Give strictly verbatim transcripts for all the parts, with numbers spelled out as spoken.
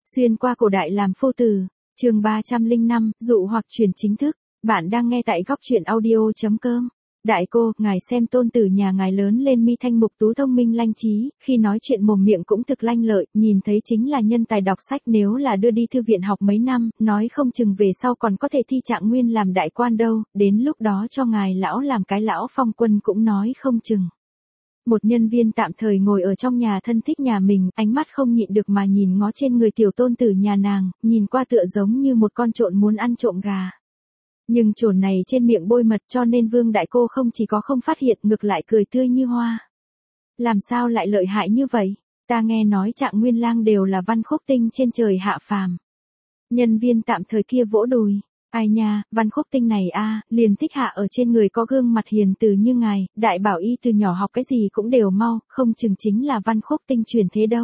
Xuyên qua cổ đại làm phu tử, chương ba trăm lẻ năm, dụ hoặc truyền chính thức. Bạn đang nghe tại góc truyện audio chấm com. Đại cô, ngài xem tôn tử nhà ngài lớn lên mi thanh mục tú thông minh lanh trí, khi nói chuyện mồm miệng cũng thực lanh lợi, nhìn thấy chính là nhân tài đọc sách, nếu là đưa đi thư viện học mấy năm, nói không chừng về sau còn có thể thi trạng nguyên làm đại quan đâu, đến lúc đó cho ngài lão làm cái lão phong quân cũng nói không chừng. Một nhân viên tạm thời ngồi ở trong nhà thân thích nhà mình, ánh mắt không nhịn được mà nhìn ngó trên người tiểu tôn tử nhà nàng, nhìn qua tựa giống như một con trộn muốn ăn trộm gà. Nhưng trồn này trên miệng bôi mật cho nên Vương đại cô không chỉ có không phát hiện, ngược lại cười tươi như hoa. Làm sao lại lợi hại như vậy? Ta nghe nói Trạng Nguyên Lang đều là Văn Khúc Tinh trên trời hạ phàm. Nhân viên tạm thời kia vỗ đùi. Ai nha, Văn Khúc Tinh này a, liền thích hạ ở trên người có gương mặt hiền từ như ngài, đại bảo y từ nhỏ học cái gì cũng đều mau, không chừng chính là Văn Khúc Tinh truyền thế đâu.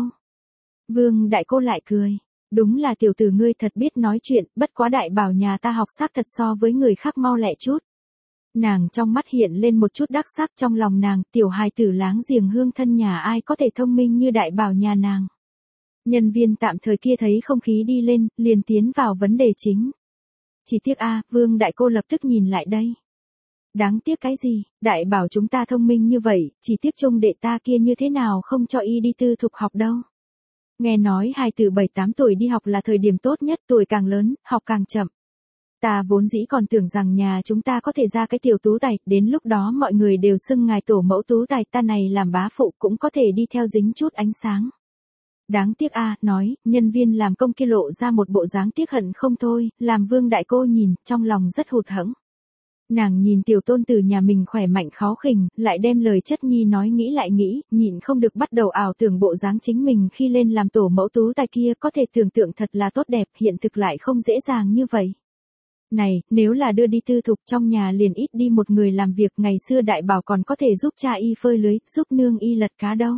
Vương đại cô lại cười. Đúng là tiểu tử ngươi thật biết nói chuyện, bất quá đại bảo nhà ta học xác thật so với người khác mau lẹ chút. Nàng trong mắt hiện lên một chút đắc sắc, trong lòng nàng, tiểu hài tử láng giềng hương thân nhà ai có thể thông minh như đại bảo nhà nàng. Nhân viên tạm thời kia thấy không khí đi lên, liền tiến vào vấn đề chính. Chỉ tiếc a, Vương đại cô lập tức nhìn lại đây. Đáng tiếc cái gì, đại bảo chúng ta thông minh như vậy, chỉ tiếc trông đệ ta kia như thế nào không cho y đi tư thục học đâu. Nghe nói hài tử bảy tám tuổi đi học là thời điểm tốt nhất, tuổi càng lớn, học càng chậm. Ta vốn dĩ còn tưởng rằng nhà chúng ta có thể ra cái tiểu tú tài, đến lúc đó mọi người đều xưng ngài tổ mẫu tú tài, ta này làm bá phụ cũng có thể đi theo dính chút ánh sáng. Đáng tiếc a, nói, nhân viên làm công kia lộ ra một bộ dáng tiếc hận không thôi, làm Vương đại cô nhìn, trong lòng rất hụt hẫng. Nàng nhìn tiểu tôn tử nhà mình khỏe mạnh kháu khỉnh, lại đem lời chất nhi nói nghĩ lại nghĩ, nhịn không được bắt đầu ảo tưởng bộ dáng chính mình khi lên làm tổ mẫu tú tài kia, có thể tưởng tượng thật là tốt đẹp, hiện thực lại không dễ dàng như vậy. Này, nếu là đưa đi tư thục trong nhà liền ít đi một người làm việc, ngày xưa đại bảo còn có thể giúp cha y phơi lưới, giúp nương y lật cá đâu.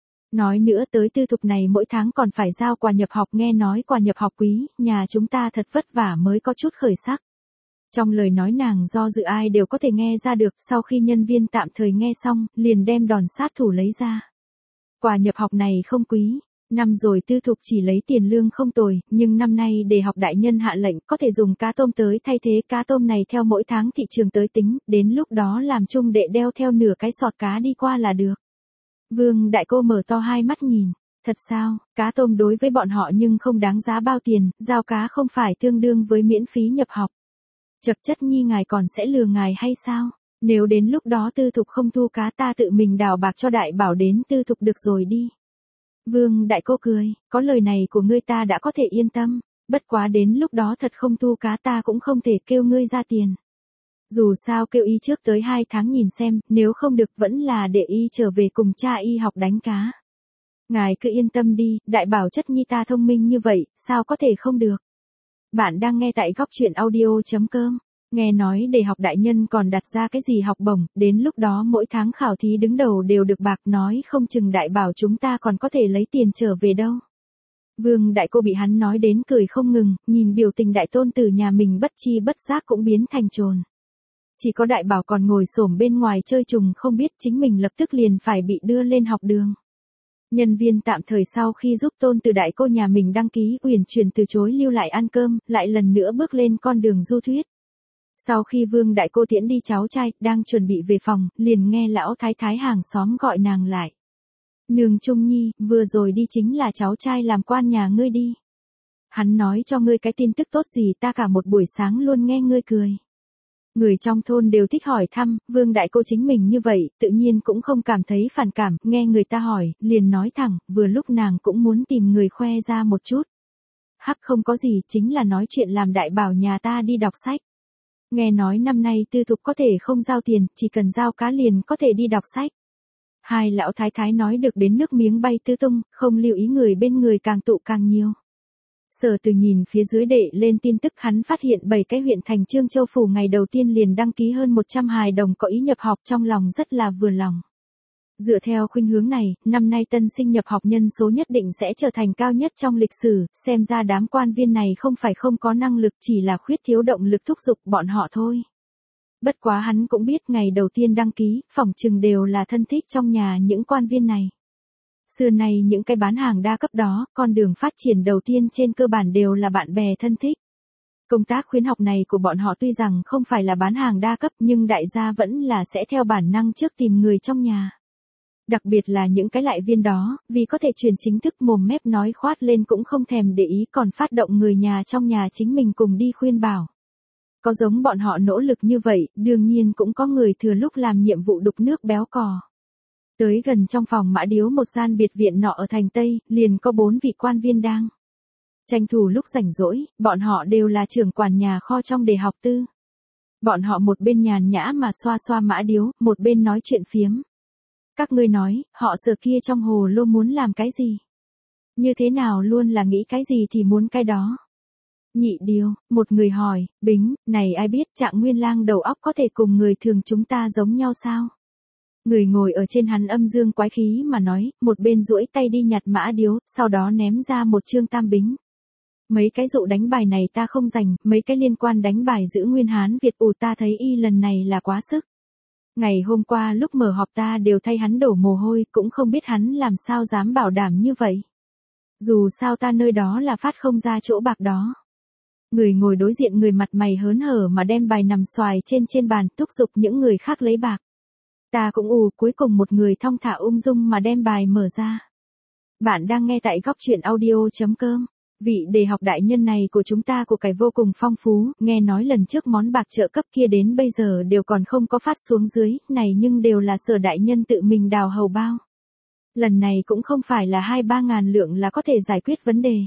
Nói nữa tới tư thục này mỗi tháng còn phải giao quà nhập học, nghe nói quà nhập học quý, nhà chúng ta thật vất vả mới có chút khởi sắc. Trong lời nói nàng do dự ai đều có thể nghe ra được, sau khi nhân viên tạm thời nghe xong, liền đem đòn sát thủ lấy ra. Quà nhập học này không quý, năm rồi tư thục chỉ lấy tiền lương không tồi, nhưng năm nay để học đại nhân hạ lệnh có thể dùng cá tôm tới thay thế, cá tôm này theo mỗi tháng thị trường tới tính, đến lúc đó làm chung đệ đeo theo nửa cái sọt cá đi qua là được. Vương đại cô mở to hai mắt nhìn, thật sao, cá tôm đối với bọn họ nhưng không đáng giá bao tiền, giao cá không phải tương đương với miễn phí nhập học. Chật chất nhi ngài còn sẽ lừa ngài hay sao? Nếu đến lúc đó tư thục không thu cá ta tự mình đào bạc cho đại bảo đến tư thục được rồi đi. Vương đại cô cười, có lời này của ngươi ta đã có thể yên tâm, bất quá đến lúc đó thật không thu cá ta cũng không thể kêu ngươi ra tiền. Dù sao kêu y trước tới hai tháng nhìn xem, nếu không được vẫn là để y trở về cùng cha y học đánh cá. Ngài cứ yên tâm đi, đại bảo chất nhi ta thông minh như vậy, sao có thể không được. Bạn đang nghe tại góc truyện audio chấm com. Nghe nói để học đại nhân còn đặt ra cái gì học bổng, đến lúc đó mỗi tháng khảo thí đứng đầu đều được bạc, nói không chừng đại bảo chúng ta còn có thể lấy tiền trở về đâu. Vương đại cô bị hắn nói đến cười không ngừng, nhìn biểu tình đại tôn tử nhà mình bất chi bất giác cũng biến thành trồn. Chỉ có đại bảo còn ngồi xổm bên ngoài chơi trùng không biết chính mình lập tức liền phải bị đưa lên học đường. Nhân viên tạm thời sau khi giúp tôn từ đại cô nhà mình đăng ký, uyển chuyển từ chối lưu lại ăn cơm, lại lần nữa bước lên con đường du thuyết. Sau khi Vương đại cô tiễn đi cháu trai, đang chuẩn bị về phòng, liền nghe lão thái thái hàng xóm gọi nàng lại. Nương Trung Nhi, vừa rồi đi chính là cháu trai làm quan nhà ngươi đi. Hắn nói cho ngươi cái tin tức tốt gì, ta cả một buổi sáng luôn nghe ngươi cười. Người trong thôn đều thích hỏi thăm, Vương đại cô chính mình như vậy, tự nhiên cũng không cảm thấy phản cảm, nghe người ta hỏi, liền nói thẳng, vừa lúc nàng cũng muốn tìm người khoe ra một chút. Hắc không có gì, chính là nói chuyện làm đại bảo nhà ta đi đọc sách. Nghe nói năm nay tư thục có thể không giao tiền, chỉ cần giao cá liền có thể đi đọc sách. Hai lão thái thái nói được đến nước miếng bay tứ tung, không lưu ý người bên người càng tụ càng nhiều. Sở Từ nhìn phía dưới đệ lên tin tức, hắn phát hiện bảy cái huyện thành Trương Châu phủ ngày đầu tiên liền đăng ký hơn một trăm hài đồng có ý nhập học, trong lòng rất là vừa lòng. Dựa theo khuynh hướng này, năm nay tân sinh nhập học nhân số nhất định sẽ trở thành cao nhất trong lịch sử, xem ra đám quan viên này không phải không có năng lực, chỉ là khuyết thiếu động lực thúc giục bọn họ thôi. Bất quá hắn cũng biết ngày đầu tiên đăng ký, phỏng chừng đều là thân thích trong nhà những quan viên này. Xưa nay những cái bán hàng đa cấp đó, con đường phát triển đầu tiên trên cơ bản đều là bạn bè thân thích. Công tác khuyến học này của bọn họ tuy rằng không phải là bán hàng đa cấp nhưng đại gia vẫn là sẽ theo bản năng trước tìm người trong nhà. Đặc biệt là những cái lại viên đó, vì có thể truyền chính thức mồm mép nói khoát lên cũng không thèm để ý còn phát động người nhà trong nhà chính mình cùng đi khuyên bảo. Có giống bọn họ nỗ lực như vậy, đương nhiên cũng có người thừa lúc làm nhiệm vụ đục nước béo cò. Tới gần trong phòng Mã Điếu một gian biệt viện nọ ở thành Tây, liền có bốn vị quan viên đang tranh thủ lúc rảnh rỗi, bọn họ đều là trưởng quản nhà kho trong đề học tư. Bọn họ một bên nhàn nhã mà xoa xoa Mã Điếu, một bên nói chuyện phiếm. Các ngươi nói, họ Sở kia trong hồ lô muốn làm cái gì? Như thế nào luôn là nghĩ cái gì thì muốn cái đó. Nhị Điếu, một người hỏi, Bính, này ai biết Trạng Nguyên Lang đầu óc có thể cùng người thường chúng ta giống nhau sao? Người ngồi ở trên hắn âm dương quái khí mà nói, một bên duỗi tay đi nhặt Mã Điếu, sau đó ném ra một chương tam bính. Mấy cái dụ đánh bài này ta không dành, mấy cái liên quan đánh bài giữ Nguyên Hán Việt ủ ta thấy y lần này là quá sức. Ngày hôm qua lúc mở họp ta đều thay hắn đổ mồ hôi, cũng không biết hắn làm sao dám bảo đảm như vậy. Dù sao ta nơi đó là phát không ra chỗ bạc đó. Người ngồi đối diện người mặt mày hớn hở mà đem bài nằm xoài trên trên bàn thúc giục những người khác lấy bạc. Ta cũng ù, cuối cùng một người thong thả ung dung mà đem bài mở ra. Bạn đang nghe tại góc truyện audio chấm com. Vị đề học đại nhân này của chúng ta của cải vô cùng phong phú, nghe nói lần trước món bạc trợ cấp kia đến bây giờ đều còn không có phát xuống dưới, này nhưng đều là Sở đại nhân tự mình đào hầu bao. Lần này cũng không phải là hai ba ngàn lượng là có thể giải quyết vấn đề.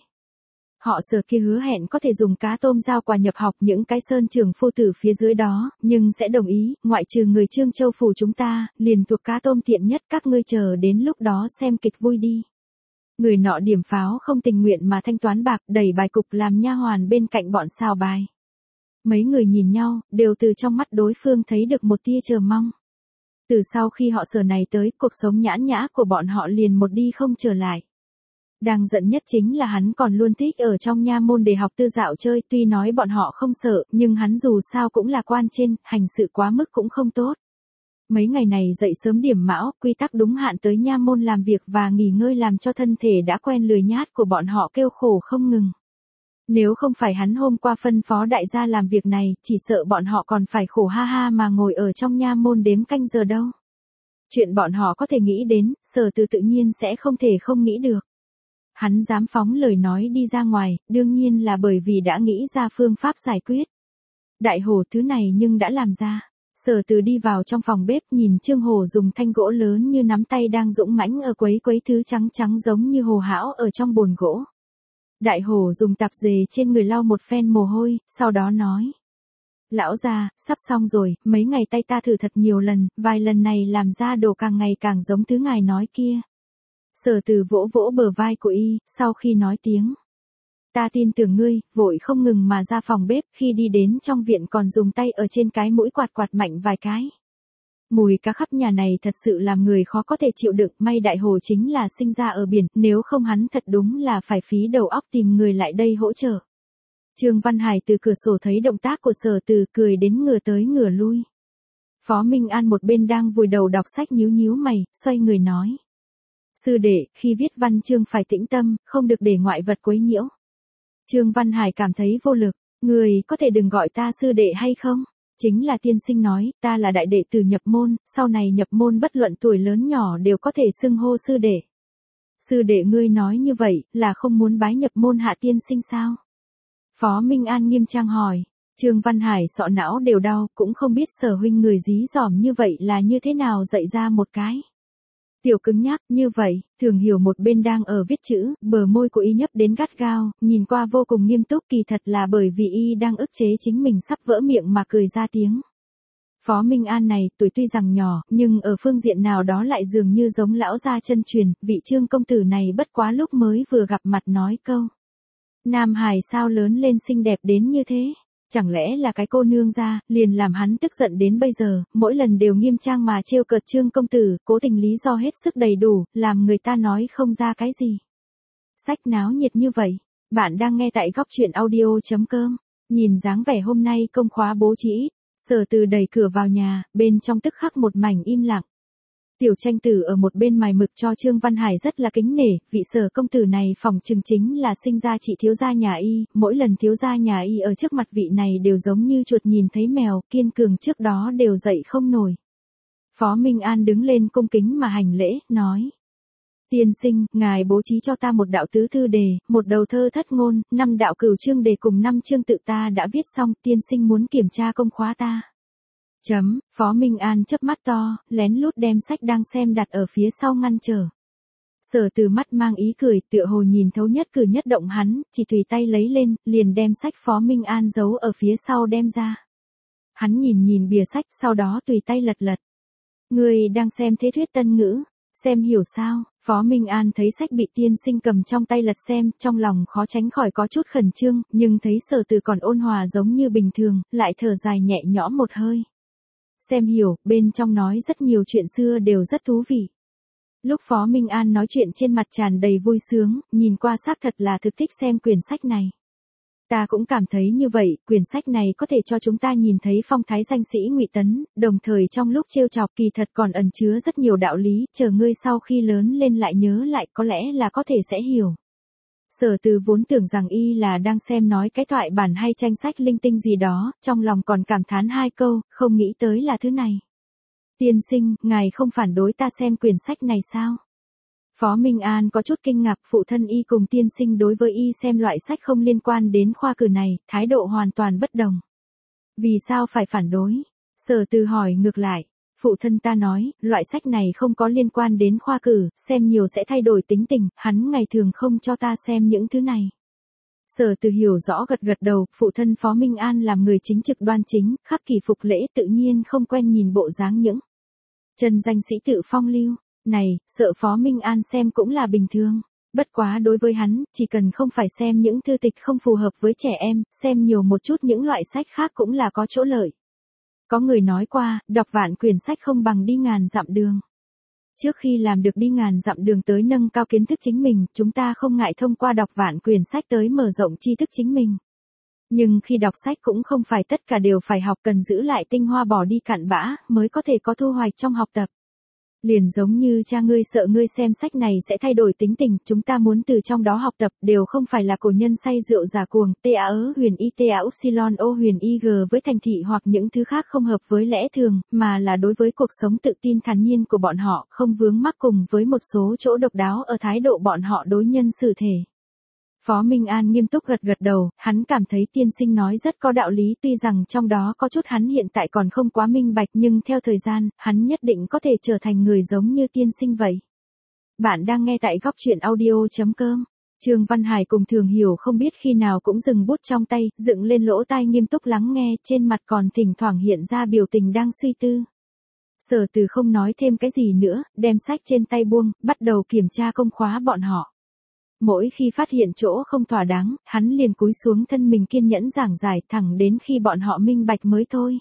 Họ Sở kia hứa hẹn có thể dùng cá tôm giao quà nhập học những cái sơn trưởng phu tử phía dưới đó, nhưng sẽ đồng ý, ngoại trừ người Trương Châu phủ chúng ta, liền thuộc cá tôm tiện nhất các ngươi chờ đến lúc đó xem kịch vui đi. Người nọ điểm pháo không tình nguyện mà thanh toán bạc đẩy bài cục làm nha hoàn bên cạnh bọn xào bài. Mấy người nhìn nhau, đều từ trong mắt đối phương thấy được một tia chờ mong. Từ sau khi họ Sở này tới, cuộc sống nhãn nhã của bọn họ liền một đi không trở lại. Đang giận nhất chính là hắn còn luôn thích ở trong nha môn để học tư dạo chơi, tuy nói bọn họ không sợ, nhưng hắn dù sao cũng là quan trên, hành sự quá mức cũng không tốt. Mấy ngày này dậy sớm điểm mão, quy tắc đúng hạn tới nha môn làm việc và nghỉ ngơi làm cho thân thể đã quen lười nhát của bọn họ kêu khổ không ngừng. Nếu không phải hắn hôm qua phân phó đại gia làm việc này, chỉ sợ bọn họ còn phải khổ ha ha mà ngồi ở trong nha môn đếm canh giờ đâu. Chuyện bọn họ có thể nghĩ đến, Sở Từ tự nhiên sẽ không thể không nghĩ được. Hắn dám phóng lời nói đi ra ngoài, đương nhiên là bởi vì đã nghĩ ra phương pháp giải quyết. Đại hồ thứ này nhưng đã làm ra. Sở Từ đi vào trong phòng bếp nhìn Trương Hồ dùng thanh gỗ lớn như nắm tay đang dũng mãnh ở quấy quấy thứ trắng trắng giống như hồ hão ở trong bồn gỗ. Đại Hồ dùng tạp dề trên người lau một phen mồ hôi, sau đó nói. Lão già, sắp xong rồi, mấy ngày tay ta thử thật nhiều lần, vài lần này làm ra đồ càng ngày càng giống thứ ngài nói kia. Sở Từ vỗ vỗ bờ vai của y, sau khi nói tiếng. Ta tin tưởng ngươi, vội không ngừng mà ra phòng bếp, khi đi đến trong viện còn dùng tay ở trên cái mũi quạt quạt mạnh vài cái. Mùi cá khắp nhà này thật sự làm người khó có thể chịu đựng, may Đại Hồ chính là sinh ra ở biển, nếu không hắn thật đúng là phải phí đầu óc tìm người lại đây hỗ trợ. Trương Văn Hải từ cửa sổ thấy động tác của Sở Từ, cười đến ngửa tới ngửa lui. Phó Minh An một bên đang vùi đầu đọc sách nhíu nhíu mày, xoay người nói. Sư đệ, khi viết văn chương phải tĩnh tâm, không được để ngoại vật quấy nhiễu. Trương Văn Hải cảm thấy vô lực, người có thể đừng gọi ta sư đệ hay không? Chính là tiên sinh nói, ta là đại đệ tử nhập môn, sau này nhập môn bất luận tuổi lớn nhỏ đều có thể xưng hô sư đệ. Sư đệ ngươi nói như vậy, là không muốn bái nhập môn hạ tiên sinh sao? Phó Minh An nghiêm trang hỏi, Trương Văn Hải sọ não đều đau, cũng không biết Sở huynh người dí dỏm như vậy là như thế nào dạy ra một cái. Tiểu cứng nhắc, như vậy, Thường Hiểu một bên đang ở viết chữ, bờ môi của y nhấp đến gắt gao, nhìn qua vô cùng nghiêm túc, kỳ thật là bởi vì y đang ức chế chính mình sắp vỡ miệng mà cười ra tiếng. Phó Minh An này, tuổi tuy rằng nhỏ, nhưng ở phương diện nào đó lại dường như giống lão gia chân truyền, vị Trương công tử này bất quá lúc mới vừa gặp mặt nói câu. Nam Hải sao lớn lên xinh đẹp đến như thế? Chẳng lẽ là cái cô nương ra, liền làm hắn tức giận đến bây giờ, mỗi lần đều nghiêm trang mà trêu cợt Trương công tử, cố tình lý do hết sức đầy đủ, làm người ta nói không ra cái gì. Sách náo nhiệt như vậy, bạn đang nghe tại góc truyện audio chấm com, nhìn dáng vẻ hôm nay công khóa bố trí, Sở Từ đẩy cửa vào nhà, bên trong tức khắc một mảnh im lặng. Tiểu Tranh Tử ở một bên mài mực cho Trương Văn Hải rất là kính nể, vị Sở công tử này phỏng chừng chính là sinh ra chị thiếu gia nhà y, mỗi lần thiếu gia nhà y ở trước mặt vị này đều giống như chuột nhìn thấy mèo, kiên cường trước đó đều dậy không nổi. Phó Minh An đứng lên cung kính mà hành lễ, nói. Tiên sinh, ngài bố trí cho ta một đạo tứ thư đề, một đầu thơ thất ngôn, năm đạo cửu chương đề cùng năm chương tự ta đã viết xong, tiên sinh muốn kiểm tra công khóa ta. Chấm, Phó Minh An chớp mắt to, lén lút đem sách đang xem đặt ở phía sau ngăn trở. Sở Từ mắt mang ý cười, tựa hồ nhìn thấu nhất cử nhất động hắn, chỉ tùy tay lấy lên, liền đem sách Phó Minh An giấu ở phía sau đem ra. Hắn nhìn nhìn bìa sách, sau đó tùy tay lật lật. Người đang xem thế thuyết tân ngữ, xem hiểu sao? Phó Minh An thấy sách bị tiên sinh cầm trong tay lật xem, trong lòng khó tránh khỏi có chút khẩn trương, nhưng thấy Sở Từ còn ôn hòa giống như bình thường, lại thở dài nhẹ nhõm một hơi. Xem hiểu, bên trong nói rất nhiều chuyện xưa đều rất thú vị. Lúc Phó Minh An nói chuyện trên mặt tràn đầy vui sướng, nhìn qua xác thật là thực thích xem quyển sách này. Ta cũng cảm thấy như vậy, quyển sách này có thể cho chúng ta nhìn thấy phong thái danh sĩ Ngụy Tấn, đồng thời trong lúc trêu chọc kỳ thật còn ẩn chứa rất nhiều đạo lý, chờ ngươi sau khi lớn lên lại nhớ lại có lẽ là có thể sẽ hiểu. Sở Từ vốn tưởng rằng y là đang xem nói cái thoại bản hay tranh sách linh tinh gì đó, trong lòng còn cảm thán hai câu, không nghĩ tới là thứ này. Tiên sinh, ngài không phản đối ta xem quyển sách này sao? Phó Minh An có chút kinh ngạc, phụ thân y cùng tiên sinh đối với y xem loại sách không liên quan đến khoa cử này, thái độ hoàn toàn bất đồng. Vì sao phải phản đối? Sở Từ hỏi ngược lại. Phụ thân ta nói, loại sách này không có liên quan đến khoa cử, xem nhiều sẽ thay đổi tính tình, hắn ngày thường không cho ta xem những thứ này. Sở Từ hiểu rõ gật gật đầu, phụ thân Phó Minh An làm người chính trực đoan chính, khắc kỷ phục lễ tự nhiên không quen nhìn bộ dáng những chân danh sĩ tự phong lưu. Này, sợ Phó Minh An xem cũng là bình thường. Bất quá đối với hắn, chỉ cần không phải xem những thư tịch không phù hợp với trẻ em, xem nhiều một chút những loại sách khác cũng là có chỗ lợi. Có người nói qua, đọc vạn quyển sách không bằng đi ngàn dặm đường. Trước khi làm được đi ngàn dặm đường tới nâng cao kiến thức chính mình, chúng ta không ngại thông qua đọc vạn quyển sách tới mở rộng tri thức chính mình. Nhưng khi đọc sách cũng không phải tất cả đều phải học, cần giữ lại tinh hoa bỏ đi cặn bã, mới có thể có thu hoạch trong học tập. Liền giống như cha ngươi sợ ngươi xem sách này sẽ thay đổi tính tình, chúng ta muốn từ trong đó học tập, đều không phải là cổ nhân say rượu giả cuồng, tê á ớ huyền y tê á upsilon ô huyền y g với thành thị hoặc những thứ khác không hợp với lẽ thường, mà là đối với cuộc sống tự tin thản nhiên của bọn họ, không vướng mắc cùng với một số chỗ độc đáo ở thái độ bọn họ đối nhân xử thể. Phó Minh An nghiêm túc gật gật đầu, hắn cảm thấy tiên sinh nói rất có đạo lý, tuy rằng trong đó có chút hắn hiện tại còn không quá minh bạch, nhưng theo thời gian, hắn nhất định có thể trở thành người giống như tiên sinh vậy. Bạn đang nghe tại góc truyện audio chấm com. Trương Văn Hải cùng Thường Hiểu không biết khi nào cũng dừng bút trong tay, dựng lên lỗ tai nghiêm túc lắng nghe, trên mặt còn thỉnh thoảng hiện ra biểu tình đang suy tư. Sở Từ không nói thêm cái gì nữa, đem sách trên tay buông, bắt đầu kiểm tra công khóa bọn họ. Mỗi khi phát hiện chỗ không thỏa đáng, hắn liền cúi xuống thân mình kiên nhẫn giảng giải thẳng đến khi bọn họ minh bạch mới thôi.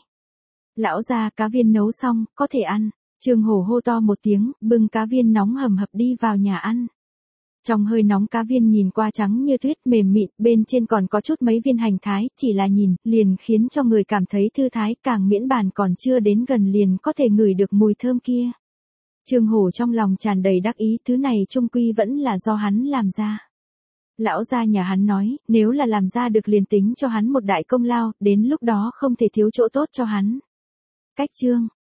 Lão gia, cá viên nấu xong, có thể ăn. Trương Hổ hô to một tiếng, bưng cá viên nóng hầm hập đi vào nhà ăn. Trong hơi nóng cá viên nhìn qua trắng như tuyết mềm mịn, bên trên còn có chút mấy viên hành thái, chỉ là nhìn, liền khiến cho người cảm thấy thư thái, càng miễn bàn còn chưa đến gần liền có thể ngửi được mùi thơm kia. Trương Hổ trong lòng tràn đầy đắc ý, thứ này chung quy vẫn là do hắn làm ra. Lão gia nhà hắn nói, nếu là làm ra được liền tính cho hắn một đại công lao, đến lúc đó không thể thiếu chỗ tốt cho hắn. Cách chương